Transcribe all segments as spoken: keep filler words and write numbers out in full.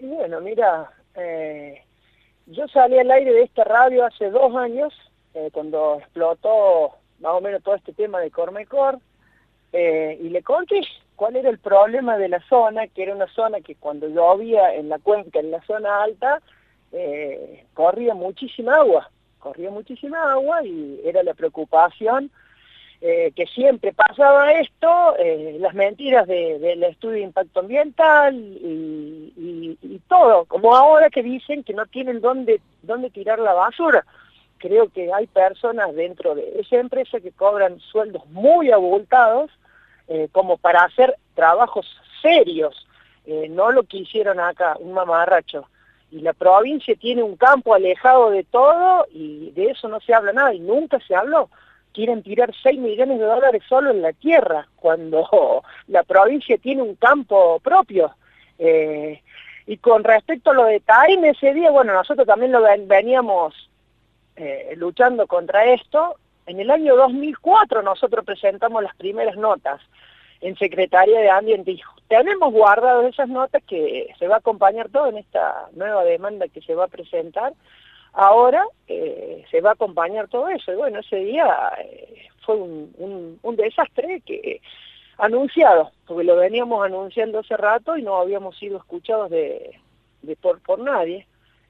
Y bueno, mira, eh, yo salí al aire de esta radio hace dos años, eh, cuando explotó más o menos todo este tema de Cormecor, eh, y le conté cuál era el problema de la zona, que era una zona que cuando llovía en la cuenca, en la zona alta, eh, corría muchísima agua, corría muchísima agua y era la preocupación. Eh, que siempre pasaba esto, eh, las mentiras de, del estudio de impacto ambiental y, y, y todo, como ahora que dicen que no tienen dónde, dónde tirar la basura. Creo que hay personas dentro de esa empresa que cobran sueldos muy abultados eh, como para hacer trabajos serios, eh, no lo que hicieron acá, un mamarracho. Y la provincia tiene un campo alejado de todo y de eso no se habla nada y nunca se habló. Quieren tirar seis millones de dólares solo en la tierra, cuando la provincia tiene un campo propio. Eh, y con respecto a lo de Taim ese día, bueno, nosotros también lo ven, veníamos eh, luchando contra esto. En el año dos mil cuatro nosotros presentamos las primeras notas en Secretaría de Ambiente y tenemos guardadas esas notas que se va a acompañar todo en esta nueva demanda que se va a presentar. Ahora eh, se va a acompañar todo eso, y bueno, ese día eh, fue un, un, un desastre que anunciado, porque lo veníamos anunciando hace rato y no habíamos sido escuchados de, de por, por nadie.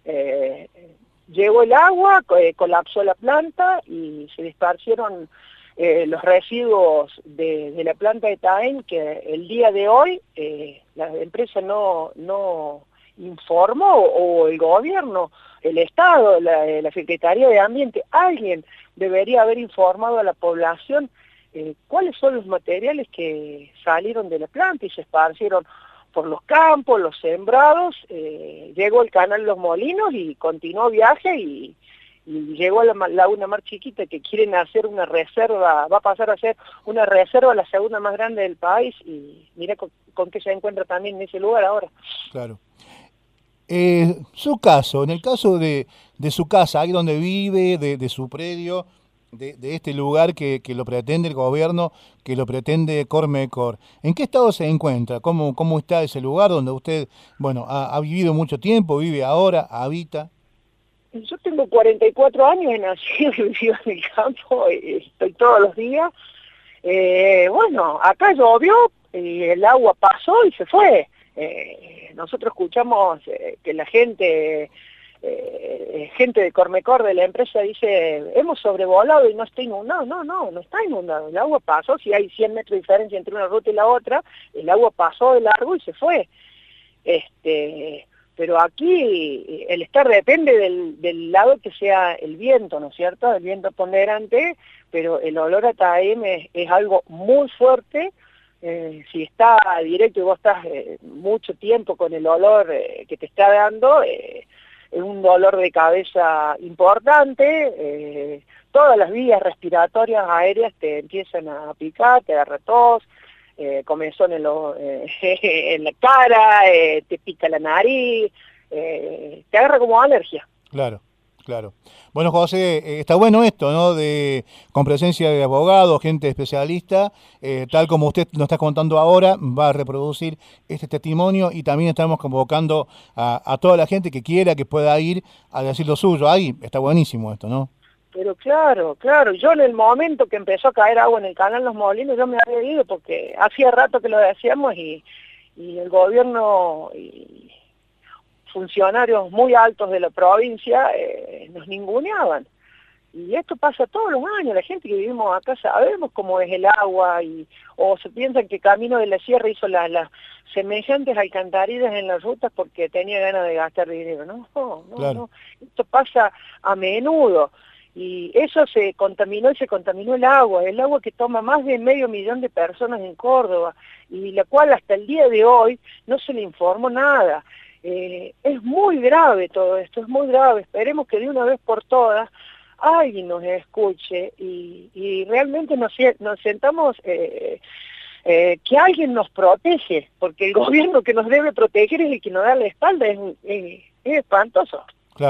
Eh, llegó el agua, eh, colapsó la planta y se disparcieron eh, los residuos de, de la planta de Taim, que el día de hoy eh, la empresa no, no informó, o el gobierno, el Estado, la, la Secretaría de Ambiente, alguien debería haber informado a la población eh, cuáles son los materiales que salieron de la planta y se esparcieron por los campos, los sembrados. Eh, llegó el canal Los Molinos y continuó viaje y, y llegó a la Laguna Mar Chiquita, que quieren hacer una reserva, va a pasar a ser una reserva, la segunda más grande del país, y mira con, con qué se encuentra también en ese lugar ahora. Claro. Eh, su caso, en el caso de, de su casa, ahí donde vive, de, de su predio, de, de este lugar que, que lo pretende el gobierno, que lo pretende Cormecor, ¿en qué estado se encuentra? ¿Cómo, cómo está ese lugar donde usted, bueno, ha, ha vivido mucho tiempo, vive ahora, habita? Yo tengo cuarenta y cuatro años, he nacido y vivo en el campo, y estoy todos los días. Eh, bueno, acá llovió y el agua pasó y se fue. Eh, nosotros escuchamos eh, que la gente, eh, gente de Cormecor, de la empresa, dice, hemos sobrevolado y no está inundado. No, no, no está inundado. El agua pasó, si hay cien metros de diferencia entre una ruta y la otra, el agua pasó de largo y se fue. Este... Pero aquí el estar depende del, del lado que sea el viento, ¿no es cierto? El viento ponderante, pero el olor a Taim es, es algo muy fuerte. Eh, si está directo y vos estás eh, mucho tiempo con el olor eh, que te está dando, eh, es un dolor de cabeza importante. Eh, todas las vías respiratorias aéreas te empiezan a picar, te da tos. Eh, comezón en, lo, eh, en la cara, eh, te pica la nariz, eh, te agarra como alergia. Claro, claro. Bueno, José, eh, está bueno esto, ¿no? De, con presencia de abogados, gente especialista, eh, tal como usted nos está contando ahora, va a reproducir este testimonio y también estamos convocando a, a toda la gente que quiera, que pueda ir a decir lo suyo. Ahí está buenísimo esto, ¿no? Pero claro, claro, yo en el momento que empezó a caer agua en el canal Los Molinos, yo me había ido porque hacía rato que lo decíamos y, y el gobierno y funcionarios muy altos de la provincia eh, nos ninguneaban. Y esto pasa todos los años, la gente que vivimos acá sabemos cómo es el agua, y o se piensan que Camino de la Sierra hizo las la semejantes alcantarillas en las rutas porque tenía ganas de gastar dinero. No, no, Claro. no, esto pasa a menudo. Y eso se contaminó y se contaminó el agua, el agua que toma más de medio millón de personas en Córdoba, y la cual hasta el día de hoy no se le informó nada. Eh, es muy grave todo esto, es muy grave. Esperemos que de una vez por todas alguien nos escuche y, y realmente nos, nos sentamos, eh, eh, que alguien nos protege, porque el gobierno que nos debe proteger es el que nos da la espalda, es, es, es espantoso. Claro, claro.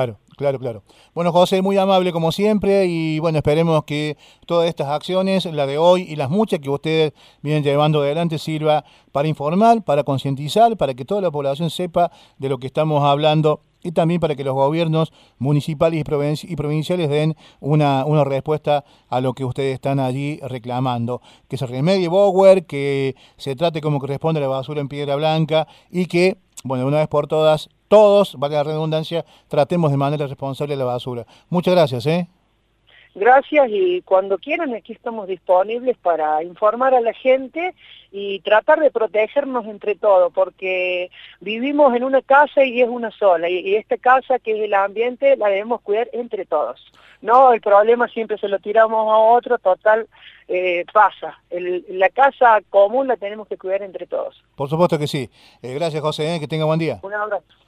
Claro, claro. Bueno, José, muy amable como siempre y bueno, esperemos que todas estas acciones, la de hoy y las muchas que ustedes vienen llevando adelante, sirva para informar, para concientizar, para que toda la población sepa de lo que estamos hablando y también para que los gobiernos municipales y, provinci y provinciales den una, una respuesta a lo que ustedes están allí reclamando. Que se remedie Bower, que se trate como corresponde la basura en Piedra Blanca y que, bueno, de una vez por todas, todos, valga la redundancia, tratemos de manera responsable la basura. Muchas gracias, ¿eh? Gracias y cuando quieran aquí estamos disponibles para informar a la gente y tratar de protegernos entre todos, porque vivimos en una casa y es una sola, y, y esta casa que es el ambiente la debemos cuidar entre todos. No, el problema siempre se lo tiramos a otro, total, eh, pasa. El, la casa común la tenemos que cuidar entre todos. Por supuesto que sí. Eh, gracias, José, ¿eh? Que tenga buen día. Un abrazo.